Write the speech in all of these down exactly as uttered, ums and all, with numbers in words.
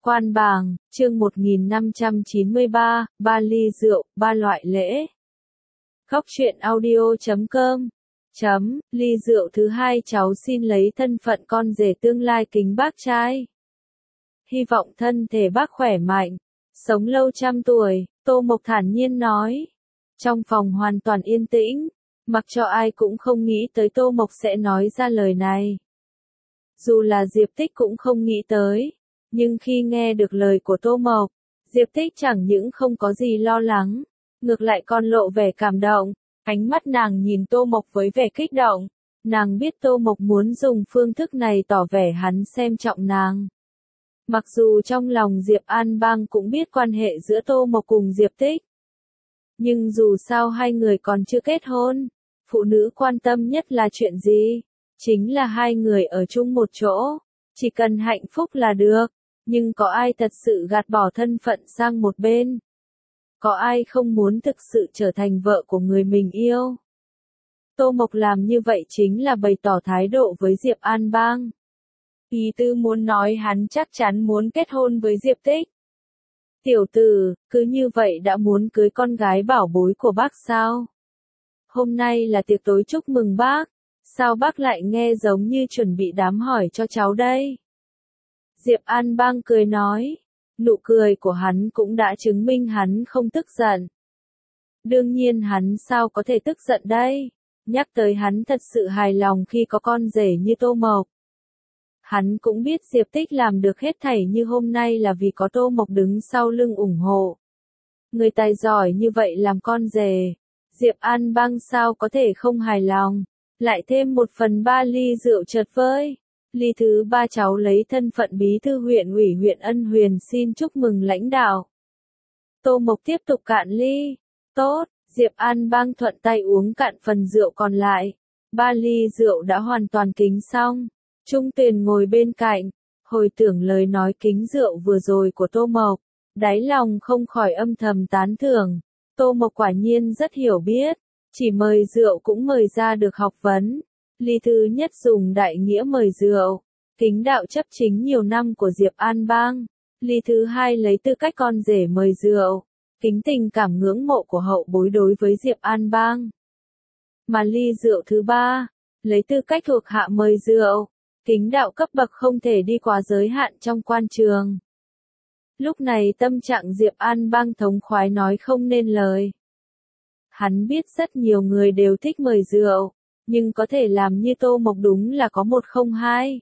Quan bàng, chương một nghìn năm trăm chín mươi ba, ba ly rượu, ba loại lễ. Góc truyện audio chấm com chấm, ly rượu thứ hai cháu xin lấy thân phận con rể tương lai kính bác trai. Hy vọng thân thể bác khỏe mạnh, sống lâu trăm tuổi, Tô Mộc thản nhiên nói. Trong phòng hoàn toàn yên tĩnh, mặc cho ai cũng không nghĩ tới Tô Mộc sẽ nói ra lời này. Dù là Diệp Tích cũng không nghĩ tới. Nhưng khi nghe được lời của Tô Mộc, Diệp Tích chẳng những không có gì lo lắng, ngược lại còn lộ vẻ cảm động, ánh mắt nàng nhìn Tô Mộc với vẻ kích động, nàng biết Tô Mộc muốn dùng phương thức này tỏ vẻ hắn xem trọng nàng. Mặc dù trong lòng Diệp An Bang cũng biết quan hệ giữa Tô Mộc cùng Diệp Tích, nhưng dù sao hai người còn chưa kết hôn, phụ nữ quan tâm nhất là chuyện gì? Chính là hai người ở chung một chỗ, chỉ cần hạnh phúc là được. Nhưng có ai thật sự gạt bỏ thân phận sang một bên? Có ai không muốn thực sự trở thành vợ của người mình yêu? Tô Mộc làm như vậy chính là bày tỏ thái độ với Diệp An Bang. Ý tư muốn nói hắn chắc chắn muốn kết hôn với Diệp Tích. Tiểu tử, cứ như vậy đã muốn cưới con gái bảo bối của bác sao? Hôm nay là tiệc tối chúc mừng bác, sao bác lại nghe giống như chuẩn bị đám hỏi cho cháu đây? Diệp An Bang cười nói, nụ cười của hắn cũng đã chứng minh hắn không tức giận. Đương nhiên hắn sao có thể tức giận đây, nhắc tới hắn thật sự hài lòng khi có con rể như Tô Mộc. Hắn cũng biết Diệp Tích làm được hết thảy như hôm nay là vì có Tô Mộc đứng sau lưng ủng hộ. Người tài giỏi như vậy làm con rể, Diệp An Bang sao có thể không hài lòng, lại thêm một phần ba ly rượu chợt vơi. Ly thứ ba cháu lấy thân phận bí thư huyện ủy huyện Ân Huyền xin chúc mừng lãnh đạo. Tô Mộc tiếp tục cạn ly. Tốt, Diệp An Bang thuận tay uống cạn phần rượu còn lại. Ba ly rượu đã hoàn toàn kính xong. Trung Tuyền ngồi bên cạnh, hồi tưởng lời nói kính rượu vừa rồi của Tô Mộc. Đáy lòng không khỏi âm thầm tán thưởng. Tô Mộc quả nhiên rất hiểu biết. Chỉ mời rượu cũng mời ra được học vấn. Ly thứ nhất dùng đại nghĩa mời rượu, kính đạo chấp chính nhiều năm của Diệp An Bang. Ly thứ hai lấy tư cách con rể mời rượu, kính tình cảm ngưỡng mộ của hậu bối đối với Diệp An Bang. Mà ly rượu thứ ba, lấy tư cách thuộc hạ mời rượu, kính đạo cấp bậc không thể đi quá giới hạn trong quan trường. Lúc này tâm trạng Diệp An Bang thống khoái nói không nên lời. Hắn biết rất nhiều người đều thích mời rượu. Nhưng có thể làm như Tô Mộc đúng là có một không hai.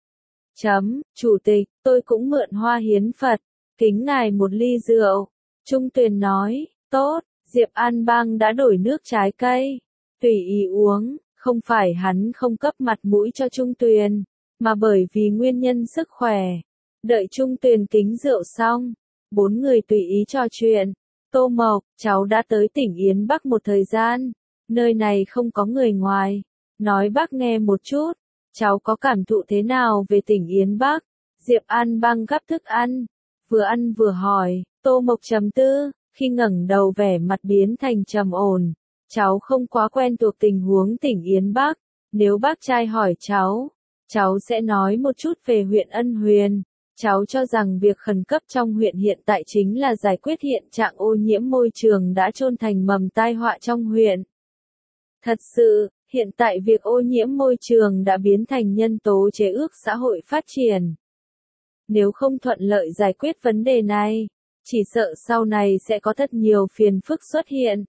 Chấm, chủ tịch, tôi cũng mượn hoa hiến Phật, kính ngài một ly rượu. Trung Tuyền nói, tốt, Diệp An Bang đã đổi nước trái cây, tùy ý uống, không phải hắn không cấp mặt mũi cho Trung Tuyền, mà bởi vì nguyên nhân sức khỏe. Đợi Trung Tuyền kính rượu xong, bốn người tùy ý trò chuyện. Tô Mộc, cháu đã tới tỉnh Yến Bắc một thời gian. Nơi này không có người ngoài, nói bác nghe một chút, cháu có cảm thụ thế nào về tỉnh Yến Bắc? Diệp An Bang gắp thức ăn, vừa ăn vừa hỏi. Tô Mộc trầm tư, khi ngẩng đầu vẻ mặt biến thành trầm ổn. Cháu không quá quen thuộc tình huống tỉnh Yến Bắc, nếu bác trai hỏi cháu, cháu sẽ nói một chút về huyện Ân Huyền. Cháu cho rằng việc khẩn cấp trong huyện hiện tại chính là giải quyết hiện trạng ô nhiễm môi trường đã chôn thành mầm tai họa trong huyện. Thật sự, hiện tại việc ô nhiễm môi trường đã biến thành nhân tố chế ước xã hội phát triển. Nếu không thuận lợi giải quyết vấn đề này, chỉ sợ sau này sẽ có rất nhiều phiền phức xuất hiện.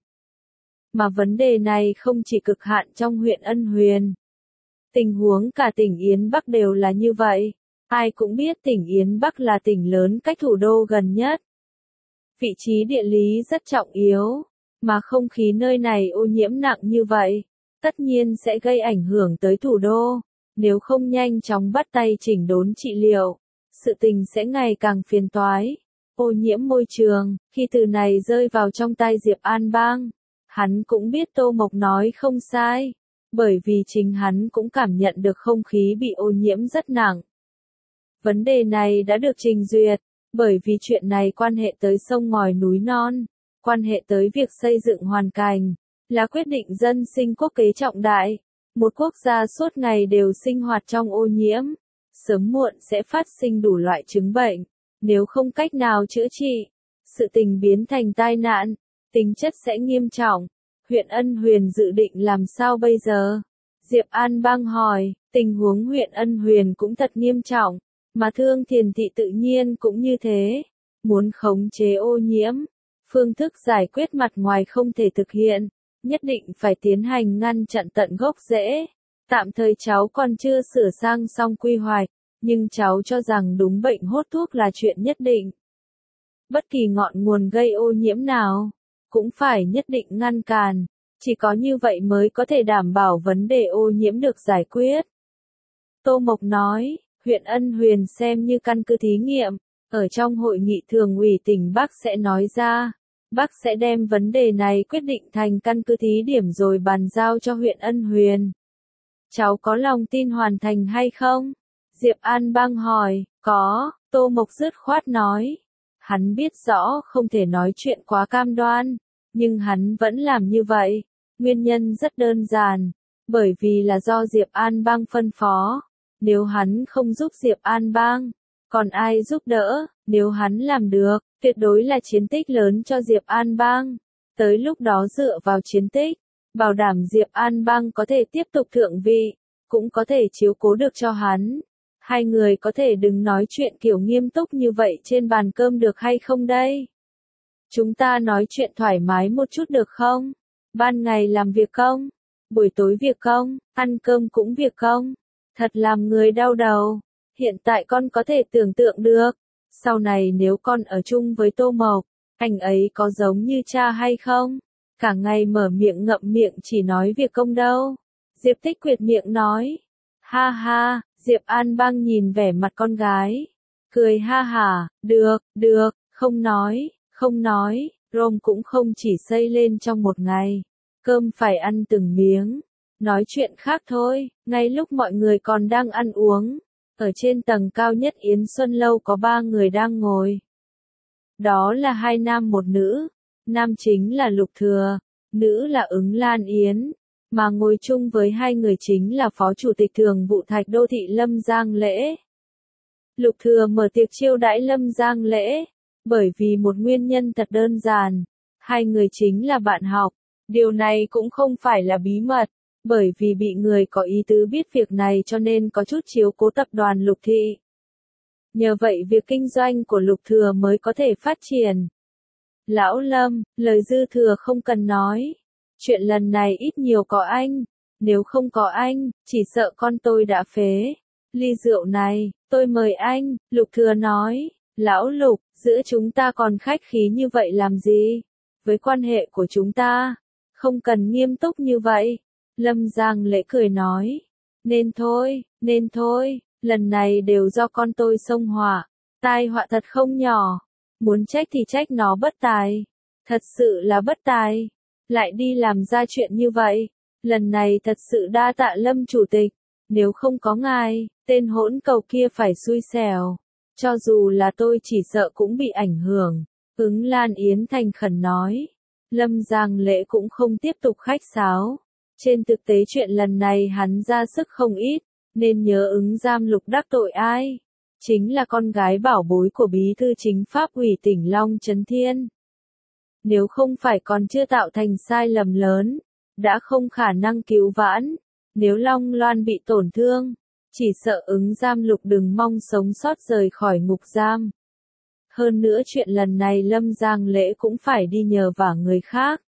Mà vấn đề này không chỉ cực hạn trong huyện Ân Huyền. Tình huống cả tỉnh Yến Bắc đều là như vậy. Ai cũng biết tỉnh Yến Bắc là tỉnh lớn cách thủ đô gần nhất. Vị trí địa lý rất trọng yếu. Mà không khí nơi này ô nhiễm nặng như vậy, tất nhiên sẽ gây ảnh hưởng tới thủ đô. Nếu không nhanh chóng bắt tay chỉnh đốn trị liệu, sự tình sẽ ngày càng phiền toái. Ô nhiễm môi trường, khi từ này rơi vào trong tay Diệp An Bang, hắn cũng biết Tô Mộc nói không sai, bởi vì chính hắn cũng cảm nhận được không khí bị ô nhiễm rất nặng. Vấn đề này đã được trình duyệt, bởi vì chuyện này quan hệ tới sông ngòi núi non. Quan hệ tới việc xây dựng hoàn cảnh, là quyết định dân sinh quốc kế trọng đại. Một quốc gia suốt ngày đều sinh hoạt trong ô nhiễm, sớm muộn sẽ phát sinh đủ loại chứng bệnh. Nếu không cách nào chữa trị, sự tình biến thành tai nạn, tính chất sẽ nghiêm trọng. Huyện Ân Huyền dự định làm sao bây giờ? Diệp An Bang hỏi, tình huống huyện Ân Huyền cũng thật nghiêm trọng, mà Thương Thiền Thị tự nhiên cũng như thế. Muốn khống chế ô nhiễm, phương thức giải quyết mặt ngoài không thể thực hiện, nhất định phải tiến hành ngăn chặn tận gốc rễ. Tạm thời cháu còn chưa sửa sang xong quy hoạch, nhưng cháu cho rằng đúng bệnh hốt thuốc là chuyện nhất định. Bất kỳ ngọn nguồn gây ô nhiễm nào, cũng phải nhất định ngăn cản, chỉ có như vậy mới có thể đảm bảo vấn đề ô nhiễm được giải quyết. Tô Mộc nói, huyện Ân Huyền xem như căn cứ thí nghiệm, ở trong hội nghị thường ủy tỉnh Bắc sẽ nói ra, Bắc sẽ đem vấn đề này quyết định thành căn cứ thí điểm rồi bàn giao cho huyện Ân Huyền. Cháu có lòng tin hoàn thành hay không? Diệp An Bang hỏi, có, Tô Mộc dứt khoát nói. Hắn biết rõ không thể nói chuyện quá cam đoan, nhưng hắn vẫn làm như vậy. Nguyên nhân rất đơn giản, bởi vì là do Diệp An Bang phân phó. Nếu hắn không giúp Diệp An Bang, còn ai giúp đỡ? Nếu hắn làm được, tuyệt đối là chiến tích lớn cho Diệp An Bang. Tới lúc đó dựa vào chiến tích, bảo đảm Diệp An Bang có thể tiếp tục thượng vị, cũng có thể chiếu cố được cho hắn. Hai người có thể đừng nói chuyện kiểu nghiêm túc như vậy trên bàn cơm được hay không đây? Chúng ta nói chuyện thoải mái một chút được không? Ban ngày làm việc công, buổi tối việc công, ăn cơm cũng việc công. Thật làm người đau đầu. Hiện tại con có thể tưởng tượng được, sau này nếu con ở chung với Tô Mộc, anh ấy có giống như cha hay không? Cả ngày mở miệng ngậm miệng chỉ nói việc công đâu. Diệp Tích Quyệt miệng nói. Ha ha, Diệp An Bang nhìn vẻ mặt con gái. Cười ha hả, được, được, không nói, không nói, Rome cũng không chỉ xây lên trong một ngày. Cơm phải ăn từng miếng. Nói chuyện khác thôi, ngay lúc mọi người còn đang ăn uống. Ở trên tầng cao nhất Yến Xuân Lâu có ba người đang ngồi. Đó là hai nam một nữ. Nam chính là Lục Thừa, nữ là Ứng Lan Yến. Mà ngồi chung với hai người chính là Phó Chủ tịch Thường vụ Thạch Đô Thị Lâm Giang Lễ. Lục Thừa mở tiệc chiêu đãi Lâm Giang Lễ, bởi vì một nguyên nhân thật đơn giản. Hai người chính là bạn học. Điều này cũng không phải là bí mật, bởi vì bị người có ý tứ biết việc này cho nên có chút chiếu cố tập đoàn Lục Thị. Nhờ vậy việc kinh doanh của Lục Thừa mới có thể phát triển. Lão Lâm, lời dư thừa không cần nói. Chuyện lần này ít nhiều có anh. Nếu không có anh, chỉ sợ con tôi đã phế. Ly rượu này, tôi mời anh, Lục Thừa nói. Lão Lục, giữa chúng ta còn khách khí như vậy làm gì? Với quan hệ của chúng ta, không cần nghiêm túc như vậy. Lâm Giang Lễ cười nói. Nên thôi, nên thôi, lần này đều do con tôi xông họa. Tai họa thật không nhỏ. Muốn trách thì trách nó bất tài. Thật sự là bất tài. Lại đi làm ra chuyện như vậy. Lần này thật sự đa tạ Lâm Chủ tịch. Nếu không có ngài, tên hỗn cầu kia phải xui xẻo. Cho dù là tôi chỉ sợ cũng bị ảnh hưởng. Ứng Lan Yến thành khẩn nói. Lâm Giang Lễ cũng không tiếp tục khách sáo. Trên thực tế chuyện lần này hắn ra sức không ít, nên nhớ Ứng Giam Lục đắc tội ai. Chính là con gái bảo bối của bí thư chính pháp ủy tỉnh Long Chấn Thiên. Nếu không phải còn chưa tạo thành sai lầm lớn, đã không khả năng cứu vãn. Nếu Long Loan bị tổn thương, chỉ sợ Ứng Giam Lục đừng mong sống sót rời khỏi ngục giam. Hơn nữa chuyện lần này Lâm Giang Lễ cũng phải đi nhờ vả người khác.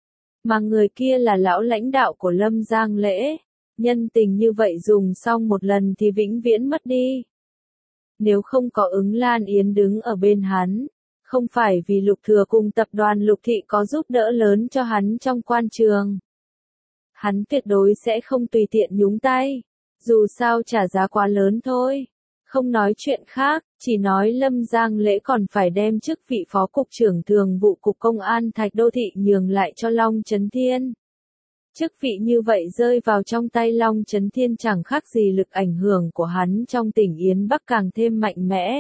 Mà người kia là lão lãnh đạo của Lâm Giang Lễ. Nhân tình như vậy dùng xong một lần thì vĩnh viễn mất đi. Nếu không có Ứng Lan Yến đứng ở bên hắn, không phải vì Lục Thừa cùng tập đoàn Lục Thị có giúp đỡ lớn cho hắn trong quan trường, hắn tuyệt đối sẽ không tùy tiện nhúng tay. Dù sao trả giá quá lớn thôi. Không nói chuyện khác, chỉ nói Lâm Giang Lễ còn phải đem chức vị Phó Cục trưởng Thường vụ Cục Công an Thạch Đô Thị nhường lại cho Long Chấn Thiên. Chức vị như vậy rơi vào trong tay Long Chấn Thiên chẳng khác gì lực ảnh hưởng của hắn trong tỉnh Yến Bắc càng thêm mạnh mẽ.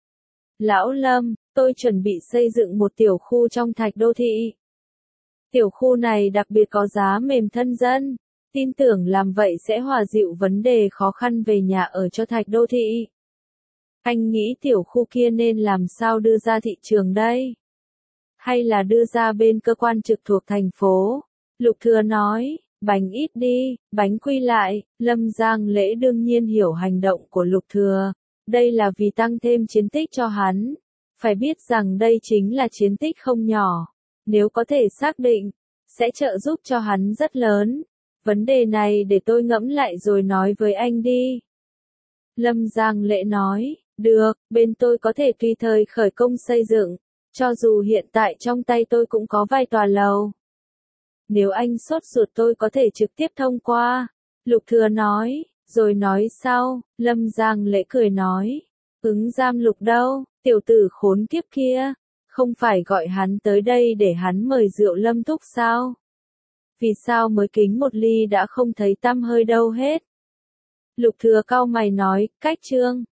Lão Lâm, tôi chuẩn bị xây dựng một tiểu khu trong Thạch Đô Thị. Tiểu khu này đặc biệt có giá mềm thân dân. Tin tưởng làm vậy sẽ hòa dịu vấn đề khó khăn về nhà ở cho Thạch Đô Thị. Anh nghĩ tiểu khu kia nên làm sao đưa ra thị trường đây? Hay là đưa ra bên cơ quan trực thuộc thành phố? Lục Thừa nói, bánh ít đi, bánh quy lại. Lâm Giang Lễ đương nhiên hiểu hành động của Lục Thừa. Đây là vì tăng thêm chiến tích cho hắn. Phải biết rằng đây chính là chiến tích không nhỏ. Nếu có thể xác định, sẽ trợ giúp cho hắn rất lớn. Vấn đề này để tôi ngẫm lại rồi nói với anh đi. Lâm Giang Lễ nói, được, bên tôi có thể tùy thời khởi công xây dựng. Cho dù hiện tại trong tay tôi cũng có vài tòa lầu. Nếu anh sốt ruột tôi có thể trực tiếp thông qua. Lục Thừa nói, rồi nói sau. Lâm Giang Lễ cười nói, ứng giam Lục đâu, tiểu tử khốn kiếp kia. Không phải gọi hắn tới đây để hắn mời rượu Lâm Thúc sao? Vì sao mới kính một ly đã không thấy tăm hơi đâu hết? Lục Thừa cau mày nói, cách Trương.